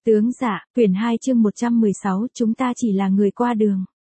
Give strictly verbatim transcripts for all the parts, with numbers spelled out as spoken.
Tướng dạ, quyển hai chương một trăm mười sáu, chúng ta chỉ là người qua đường.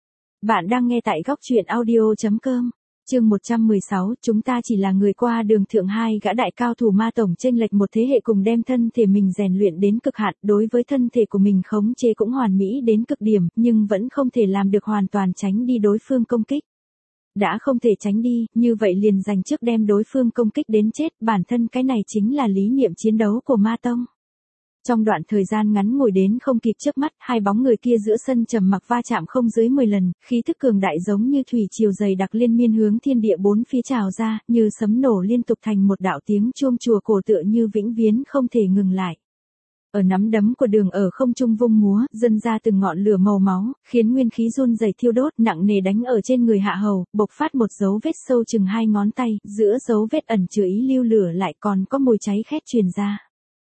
Bạn đang nghe tại góc truyện audio.com. Chương một trăm mười sáu, chúng ta chỉ là người qua đường. Thượng hai gã đại cao thủ ma tổng chênh lệch một thế hệ cùng đem thân thể mình rèn luyện đến cực hạn, đối với thân thể của mình khống chế cũng hoàn mỹ đến cực điểm, nhưng vẫn không thể làm được hoàn toàn tránh đi đối phương công kích. Đã không thể tránh đi, như vậy liền dành trước đem đối phương công kích đến chết, bản thân cái này chính là lý niệm chiến đấu của ma tông. Trong đoạn thời gian ngắn ngồi đến không kịp chớp mắt, hai bóng người kia giữa sân trầm mặc va chạm không dưới mười lần, khí thức cường đại giống như thủy triều dày đặc liên miên hướng thiên địa bốn phía trào ra, như sấm nổ liên tục thành một đạo tiếng chuông chùa cổ tựa như vĩnh viễn không thể ngừng lại. Ở nắm đấm của đường ở không trung vung múa, dần ra từng ngọn lửa màu máu, khiến nguyên khí run rẩy thiêu đốt, nặng nề đánh ở trên người Hạ Hầu, bộc phát một dấu vết sâu chừng hai ngón tay, giữa dấu vết ẩn chứa ý lưu lửa lại còn có mùi cháy khét truyền ra.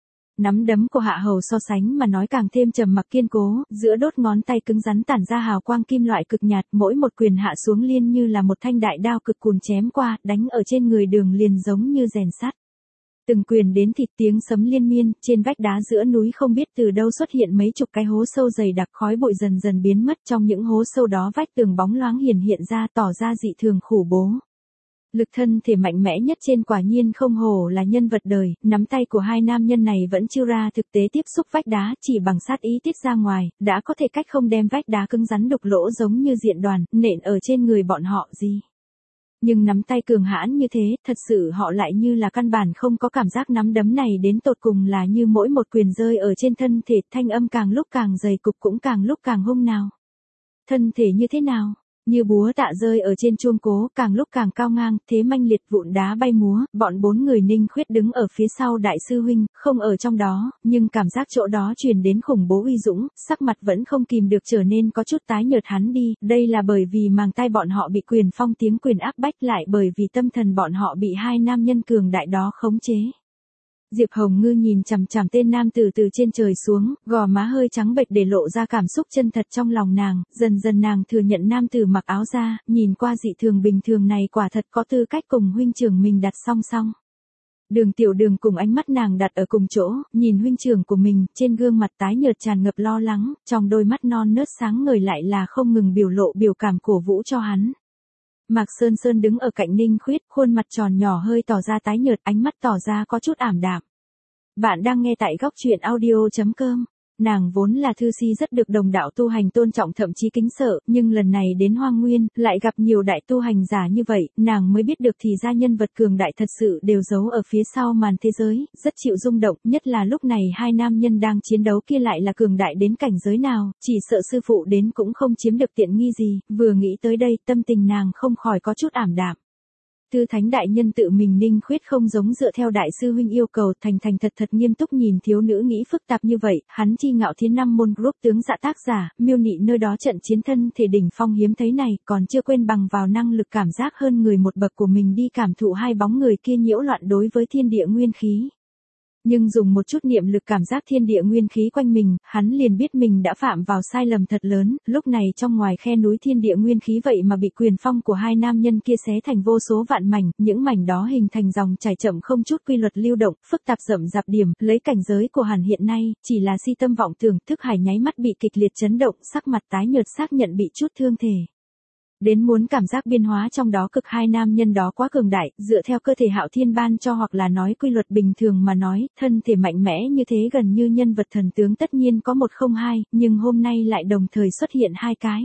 Nắm đấm của Hạ Hầu so sánh mà nói càng thêm trầm mặc kiên cố, giữa đốt ngón tay cứng rắn tản ra hào quang kim loại cực nhạt, mỗi một quyền hạ xuống liên như là một thanh đại đao cực cùn chém qua, đánh ở trên người đường liền giống như rèn sắt. Từng quyền đến thịt, tiếng sấm liên miên, trên vách đá giữa núi không biết từ đâu xuất hiện mấy chục cái hố sâu dày đặc, khói bụi dần dần biến mất, trong những hố sâu đó vách tường bóng loáng hiển hiện ra, tỏ ra dị thường khủng bố. Lực thân thể mạnh mẽ nhất trên quả nhiên không hổ là nhân vật đời, nắm tay của hai nam nhân này vẫn chưa ra thực tế tiếp xúc vách đá, chỉ bằng sát ý tiết ra ngoài, đã có thể cách không đem vách đá cứng rắn đục lỗ giống như diện đoàn, nện ở trên người bọn họ gì. Nhưng nắm tay cường hãn như thế, thật sự họ lại như là căn bản không có cảm giác nắm đấm này đến tột cùng là như mỗi một quyền rơi ở trên thân thể, thanh âm càng lúc càng dày cục cũng càng lúc càng hung nào. Thân thể như thế nào? Như búa tạ rơi ở trên chuông cố, càng lúc càng cao ngang, thế manh liệt vụn đá bay múa, bọn bốn người Ninh Khuyết đứng ở phía sau đại sư huynh, không ở trong đó, nhưng cảm giác chỗ đó truyền đến khủng bố uy dũng, sắc mặt vẫn không kìm được trở nên có chút tái nhợt hắn đi, đây là bởi vì màng tai bọn họ bị quyền phong tiếng quyền áp bách lại bởi vì tâm thần bọn họ bị hai nam nhân cường đại đó khống chế. Diệp Hồng Ngư nhìn chằm chằm tên nam tử từ trên trời xuống, gò má hơi trắng bệch để lộ ra cảm xúc chân thật trong lòng nàng, dần dần nàng thừa nhận nam tử mặc áo da, nhìn qua dị thường bình thường này quả thật có tư cách cùng huynh trưởng mình đặt song song. Đường Tiểu Đường cùng ánh mắt nàng đặt ở cùng chỗ, nhìn huynh trưởng của mình, trên gương mặt tái nhợt tràn ngập lo lắng, trong đôi mắt non nớt sáng ngời lại là không ngừng biểu lộ biểu cảm cổ vũ cho hắn. Mạc Sơn Sơn đứng ở cạnh Ninh Khuyết, khuôn mặt tròn nhỏ hơi tỏ ra tái nhợt, ánh mắt tỏ ra có chút ảm đạm. Bạn đang nghe tại góc truyện audio.com. Nàng vốn là thư si rất được đồng đạo tu hành tôn trọng thậm chí kính sợ, nhưng lần này đến Hoang Nguyên, lại gặp nhiều đại tu hành giả như vậy, nàng mới biết được thì ra nhân vật cường đại thật sự đều giấu ở phía sau màn thế giới, rất chịu rung động, nhất là lúc này hai nam nhân đang chiến đấu kia lại là cường đại đến cảnh giới nào, chỉ sợ sư phụ đến cũng không chiếm được tiện nghi gì, vừa nghĩ tới đây, tâm tình nàng không khỏi có chút ảm đạm. Tư Thánh đại nhân tự mình Ninh Khuyết không giống dựa theo đại sư huynh yêu cầu, thành thành thật thật nghiêm túc nhìn thiếu nữ nghĩ phức tạp như vậy, hắn chi ngạo thiên năm môn group tướng dạ tác giả, miêu nị nơi đó trận chiến thân thể đỉnh phong hiếm thấy này, còn chưa quên bằng vào năng lực cảm giác hơn người một bậc của mình đi cảm thụ hai bóng người kia nhiễu loạn đối với thiên địa nguyên khí. Nhưng dùng một chút niệm lực cảm giác thiên địa nguyên khí quanh mình, hắn liền biết mình đã phạm vào sai lầm thật lớn, lúc này trong ngoài khe núi thiên địa nguyên khí vậy mà bị quyền phong của hai nam nhân kia xé thành vô số vạn mảnh, những mảnh đó hình thành dòng chảy chậm không chút quy luật lưu động, phức tạp rậm rạp điểm, lấy cảnh giới của Hàn hiện nay, chỉ là si tâm vọng tưởng, thức hải nháy mắt bị kịch liệt chấn động, sắc mặt tái nhợt xác nhận bị chút thương thể. Đến muốn cảm giác biên hóa trong đó cực hai nam nhân đó quá cường đại, dựa theo cơ thể Hạo Thiên ban cho hoặc là nói quy luật bình thường mà nói, thân thể mạnh mẽ như thế gần như nhân vật thần tướng tất nhiên có một không hai, nhưng hôm nay lại đồng thời xuất hiện hai cái.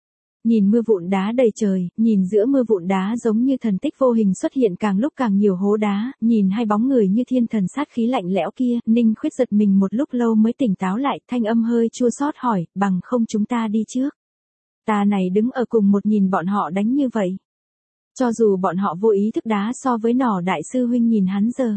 Nhìn mưa vụn đá đầy trời, nhìn giữa mưa vụn đá giống như thần tích vô hình xuất hiện càng lúc càng nhiều hố đá, nhìn hai bóng người như thiên thần sát khí lạnh lẽo kia, Ninh Khuyết giật mình một lúc lâu mới tỉnh táo lại, thanh âm hơi chua xót hỏi, bằng không chúng ta đi trước. Ta này đứng ở cùng một nhìn bọn họ đánh như vậy. Cho dù bọn họ vô ý thức đá so với nỏ đại sư huynh nhìn hắn giờ.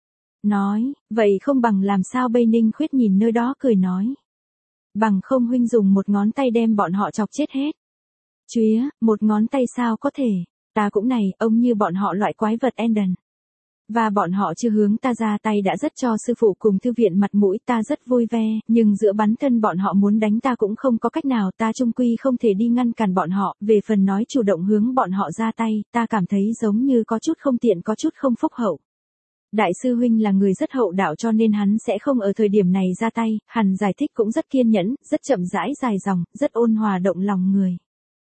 Nói, vậy không bằng làm sao bây Ninh Khuyết nhìn nơi đó cười nói. Bằng không huynh dùng một ngón tay đem bọn họ chọc chết hết. Chúa, một ngón tay sao có thể, ta cũng này, ông như bọn họ loại quái vật Enden. Và bọn họ chưa hướng ta ra tay đã rất cho sư phụ cùng thư viện mặt mũi, ta rất vui vẻ, nhưng giữa bắn thân bọn họ muốn đánh ta cũng không có cách nào, ta chung quy không thể đi ngăn cản bọn họ, về phần nói chủ động hướng bọn họ ra tay, ta cảm thấy giống như có chút không tiện có chút không phúc hậu. Đại sư huynh là người rất hậu đạo cho nên hắn sẽ không ở thời điểm này ra tay, hắn giải thích cũng rất kiên nhẫn, rất chậm rãi dài dòng, rất ôn hòa động lòng người.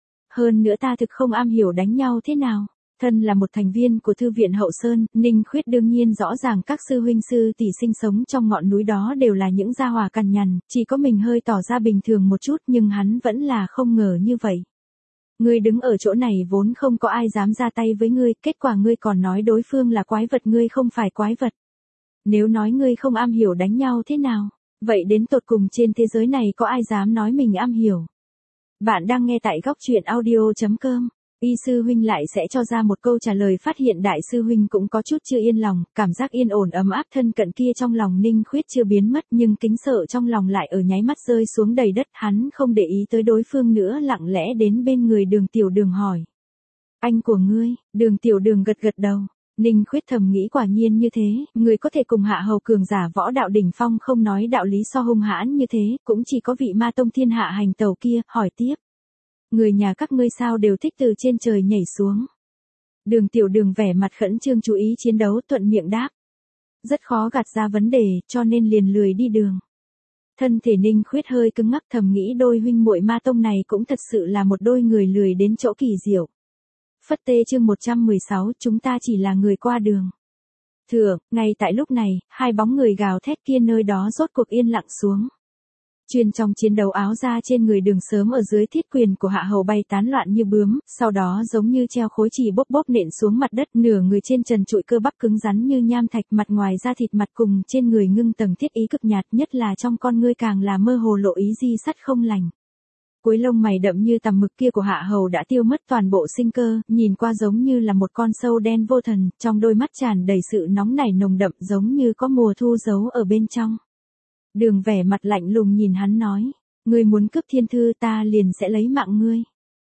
Hơn nữa ta thực không am hiểu đánh nhau thế nào. Thân là một thành viên của Thư viện Hậu Sơn, Ninh Khuyết đương nhiên rõ ràng các sư huynh sư tỷ sinh sống trong ngọn núi đó đều là những gia hỏa cằn nhằn, chỉ có mình hơi tỏ ra bình thường một chút nhưng hắn vẫn là không ngờ như vậy. Ngươi đứng ở chỗ này vốn không có ai dám ra tay với ngươi, kết quả ngươi còn nói đối phương là quái vật, ngươi không phải quái vật. Nếu nói ngươi không am hiểu đánh nhau thế nào, vậy đến tột cùng trên thế giới này có ai dám nói mình am hiểu. Bạn đang nghe tại góc truyện audio chấm com. Y sư huynh lại sẽ cho ra một câu trả lời, phát hiện đại sư huynh cũng có chút chưa yên lòng, cảm giác yên ổn ấm áp thân cận kia trong lòng Ninh Khuyết chưa biến mất nhưng kính sợ trong lòng lại ở nháy mắt rơi xuống đầy đất, hắn không để ý tới đối phương nữa lặng lẽ đến bên người Đường Tiểu Đường hỏi. Anh của ngươi, Đường Tiểu Đường gật gật đầu. Ninh Khuyết thầm nghĩ quả nhiên như thế, người có thể cùng hạ hầu cường giả võ đạo đỉnh phong không nói đạo lý so hung hãn như thế, cũng chỉ có vị ma tông thiên hạ hành tẩu kia, hỏi tiếp. Người nhà các ngươi sao đều thích từ trên trời nhảy xuống. Đường Tiểu Đường vẻ mặt khẩn trương chú ý chiến đấu thuận miệng đáp. Rất khó gạt ra vấn đề cho nên liền lười đi đường. Thân thể Ninh Khuyết hơi cứng ngắc thầm nghĩ đôi huynh muội ma tông này cũng thật sự là một đôi người lười đến chỗ kỳ diệu. Phất tê chương một trăm mười sáu chúng ta chỉ là người qua đường. Thừa, ngay tại lúc này, hai bóng người gào thét kia nơi đó rốt cuộc yên lặng xuống. Chuyên trong chiến đấu áo ra trên người Đường sớm ở dưới thiết quyền của hạ hầu bay tán loạn như bướm, sau đó giống như treo khối chì bốp bốp nện xuống mặt đất, nửa người trên trần trụi cơ bắp cứng rắn như nham thạch, mặt ngoài da thịt mặt cùng trên người ngưng tầng thiết ý cực nhạt, nhất là trong con ngươi càng là mơ hồ lộ ý di sắt không lành. Cuối lông mày đậm như tằm mực kia của hạ hầu đã tiêu mất toàn bộ sinh cơ, nhìn qua giống như là một con sâu đen vô thần, trong đôi mắt tràn đầy sự nóng nảy nồng đậm giống như có mùa thu giấu ở bên trong. Đường vẻ mặt lạnh lùng nhìn hắn nói, ngươi muốn cướp thiên thư ta liền sẽ lấy mạng ngươi.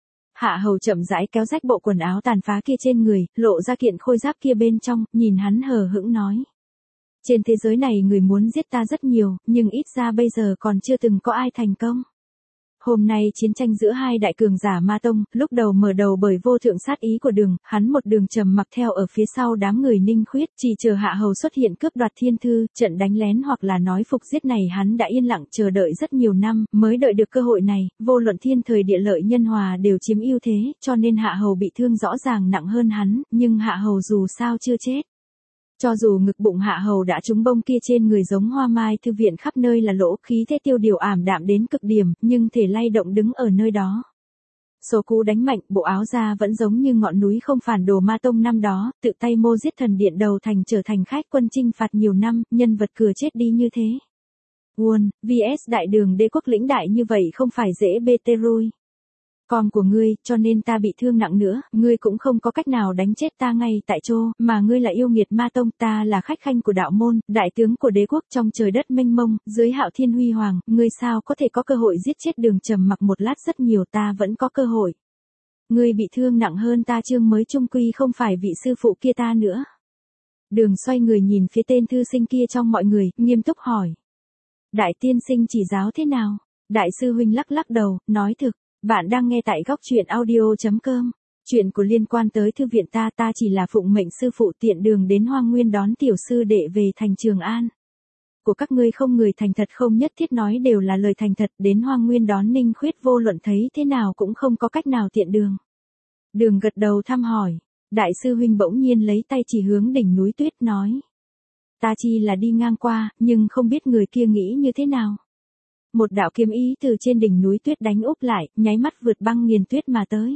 Hạ hầu chậm rãi kéo rách bộ quần áo tàn phá kia trên người, lộ ra kiện khôi giáp kia bên trong, nhìn hắn hờ hững nói. Trên thế giới này người muốn giết ta rất nhiều, nhưng ít ra bây giờ còn chưa từng có ai thành công. Hôm nay chiến tranh giữa hai đại cường giả ma tông, lúc đầu mở đầu bởi vô thượng sát ý của Đường, hắn một đường trầm mặc theo ở phía sau đám người Ninh Khuyết, chỉ chờ hạ hầu xuất hiện cướp đoạt thiên thư, trận đánh lén hoặc là nói phục giết này hắn đã yên lặng chờ đợi rất nhiều năm, mới đợi được cơ hội này, vô luận thiên thời địa lợi nhân hòa đều chiếm ưu thế, cho nên hạ hầu bị thương rõ ràng nặng hơn hắn, nhưng hạ hầu dù sao chưa chết. Cho dù ngực bụng hạ hầu đã trúng bông kia trên người giống hoa mai, thư viện khắp nơi là lỗ, khí thế tiêu điều ảm đạm đến cực điểm, nhưng thể lay động đứng ở nơi đó. Số cú đánh mạnh, bộ áo da vẫn giống như ngọn núi không phản đồ ma tông năm đó, tự tay mô giết thần điện đầu thành trở thành khách quân chinh phạt nhiều năm, nhân vật cửa chết đi như thế. Won, vs đại đường đế quốc lĩnh đại như vậy không phải dễ bê tê rui. Con của ngươi, cho nên ta bị thương nặng nữa, ngươi cũng không có cách nào đánh chết ta ngay tại chỗ, mà ngươi là yêu nghiệt ma tông, ta là khách khanh của đạo môn, đại tướng của đế quốc trong trời đất mênh mông, dưới hạo thiên huy hoàng, ngươi sao có thể có cơ hội giết chết Đường trầm mặc một lát rất nhiều, ta vẫn có cơ hội. Ngươi bị thương nặng hơn ta chương mới trung quy không phải vị sư phụ kia ta nữa. Đường xoay người nhìn phía tên thư sinh kia trong mọi người, nghiêm túc hỏi. Đại tiên sinh chỉ giáo thế nào? Đại sư huynh lắc lắc đầu, nói thực. Bạn đang nghe tại góc truyện audio chấm com. Chuyện của liên quan tới thư viện ta ta chỉ là phụng mệnh sư phụ tiện đường đến Hoang Nguyên đón tiểu sư đệ về thành Trường An. Của các ngươi không người thành thật không nhất thiết nói đều là lời thành thật, đến Hoang Nguyên đón Ninh Khuyết vô luận thấy thế nào cũng không có cách nào tiện đường. Đường gật đầu thăm hỏi, đại sư huynh bỗng nhiên lấy tay chỉ hướng đỉnh núi tuyết nói. Ta chỉ là đi ngang qua, nhưng không biết người kia nghĩ như thế nào. Một đạo kiếm ý từ trên đỉnh núi tuyết đánh úp lại, nháy mắt vượt băng nghiền tuyết mà tới.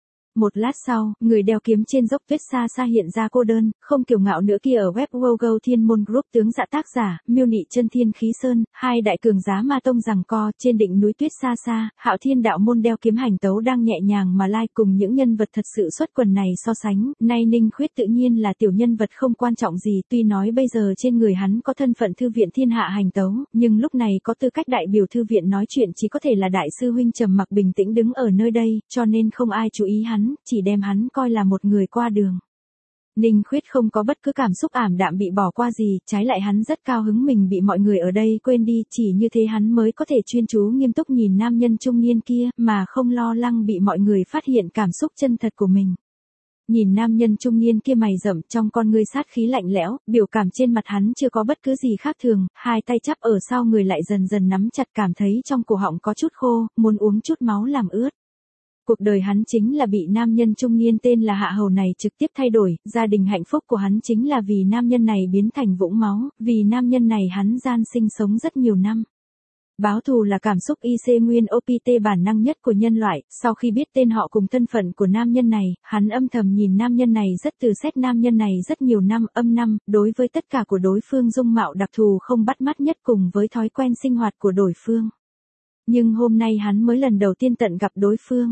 Một lát sau, người đeo kiếm trên dốc tuyết xa xa hiện ra cô đơn, không kiêu ngạo nữa kia ở web Wogo Thiên Môn Group tướng dạ tác giả, miêu nị chân thiên khí sơn, hai đại cường giá ma tông giằng co, trên đỉnh núi tuyết xa xa, hạo thiên đạo môn đeo kiếm hành tấu đang nhẹ nhàng mà lai cùng những nhân vật thật sự xuất quần này so sánh, nay Ninh Khuyết tự nhiên là tiểu nhân vật không quan trọng gì, tuy nói bây giờ trên người hắn có thân phận thư viện thiên hạ hành tấu, nhưng lúc này có tư cách đại biểu thư viện nói chuyện chỉ có thể là đại sư huynh trầm mặc bình tĩnh đứng ở nơi đây, cho nên không ai chú ý hắn. Chỉ đem hắn coi là một người qua đường. Ninh Khuyết không có bất cứ cảm xúc ảm đạm bị bỏ qua gì, trái lại hắn rất cao hứng mình bị mọi người ở đây quên đi, chỉ như thế hắn mới có thể chuyên chú nghiêm túc nhìn nam nhân trung niên kia, mà không lo lắng bị mọi người phát hiện cảm xúc chân thật của mình. Nhìn nam nhân trung niên kia mày rậm trong con ngươi sát khí lạnh lẽo, biểu cảm trên mặt hắn chưa có bất cứ gì khác thường, hai tay chắp ở sau người lại dần dần nắm chặt cảm thấy trong cổ họng có chút khô, muốn uống chút máu làm ướt. Cuộc đời hắn chính là bị nam nhân trung niên tên là Hạ Hầu này trực tiếp thay đổi, gia đình hạnh phúc của hắn chính là vì nam nhân này biến thành vũng máu, vì nam nhân này hắn gian sinh sống rất nhiều năm. Báo thù là cảm xúc i xê nguyên o pê tê bản năng nhất của nhân loại, sau khi biết tên họ cùng thân phận của nam nhân này, hắn âm thầm nhìn nam nhân này rất từ xét nam nhân này rất nhiều năm, âm năm, đối với tất cả của đối phương dung mạo đặc thù không bắt mắt nhất cùng với thói quen sinh hoạt của đối phương. Nhưng hôm nay hắn mới lần đầu tiên tận gặp đối phương.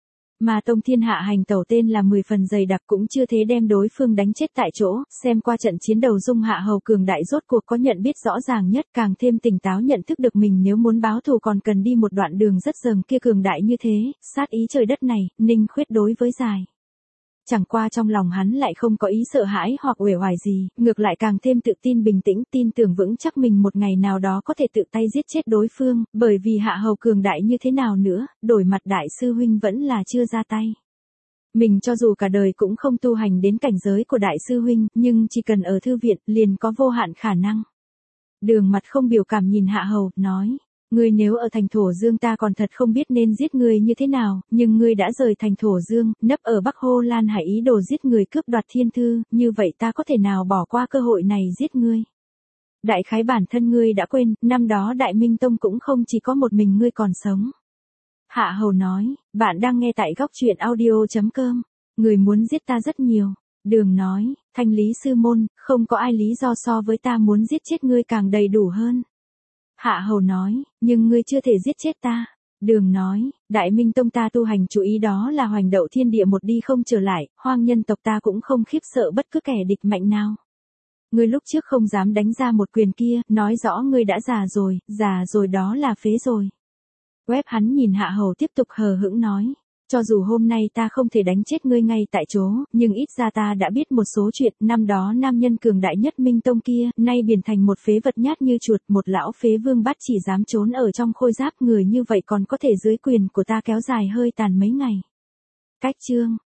Mà Tông Thiên Hạ hành tẩu tên là mười phần dày đặc cũng chưa thế đem đối phương đánh chết tại chỗ, xem qua trận chiến đầu Dung Hạ Hầu cường đại rốt cuộc có nhận biết rõ ràng nhất, càng thêm tỉnh táo nhận thức được mình nếu muốn báo thù còn cần đi một đoạn đường rất dờn kia cường đại như thế, sát ý trời đất này, Ninh Khuyết đối với dài. Chẳng qua trong lòng hắn lại không có ý sợ hãi hoặc uể oải gì, ngược lại càng thêm tự tin bình tĩnh, tin tưởng vững chắc mình một ngày nào đó có thể tự tay giết chết đối phương, bởi vì Hạ Hầu cường đại như thế nào nữa, đổi mặt đại sư huynh vẫn là chưa ra tay. Mình cho dù cả đời cũng không tu hành đến cảnh giới của đại sư huynh, nhưng chỉ cần ở thư viện, liền có vô hạn khả năng. Đường mặt không biểu cảm nhìn Hạ Hầu, nói. Ngươi nếu ở thành Thổ Dương ta còn thật không biết nên giết ngươi như thế nào, nhưng ngươi đã rời thành Thổ Dương, nấp ở Bắc Hô Lan Hải ý đồ giết người cướp đoạt thiên thư, như vậy ta có thể nào bỏ qua cơ hội này giết ngươi. Đại khái bản thân ngươi đã quên, năm đó Đại Minh Tông cũng không chỉ có một mình ngươi còn sống. Hạ Hầu nói, bạn đang nghe tại góc truyện audio chấm com, người muốn giết ta rất nhiều. Đường nói, Thanh Lý sư môn, không có ai lý do so với ta muốn giết chết ngươi càng đầy đủ hơn. Hạ Hầu nói, nhưng ngươi chưa thể giết chết ta. Đường nói, Đại Minh Tông ta tu hành chú ý đó là hoành đậu thiên địa một đi không trở lại, hoang nhân tộc ta cũng không khiếp sợ bất cứ kẻ địch mạnh nào. Ngươi lúc trước không dám đánh ra một quyền kia, nói rõ ngươi đã già rồi, già rồi đó là phế rồi. Web hắn nhìn Hạ Hầu tiếp tục hờ hững nói. Cho dù hôm nay ta không thể đánh chết ngươi ngay tại chỗ, nhưng ít ra ta đã biết một số chuyện, năm đó nam nhân cường đại nhất Minh Tông kia, nay biến thành một phế vật nhát như chuột, một lão phế vương bát chỉ dám trốn ở trong khôi giáp, người như vậy còn có thể dưới quyền của ta kéo dài hơi tàn mấy ngày. Cách chương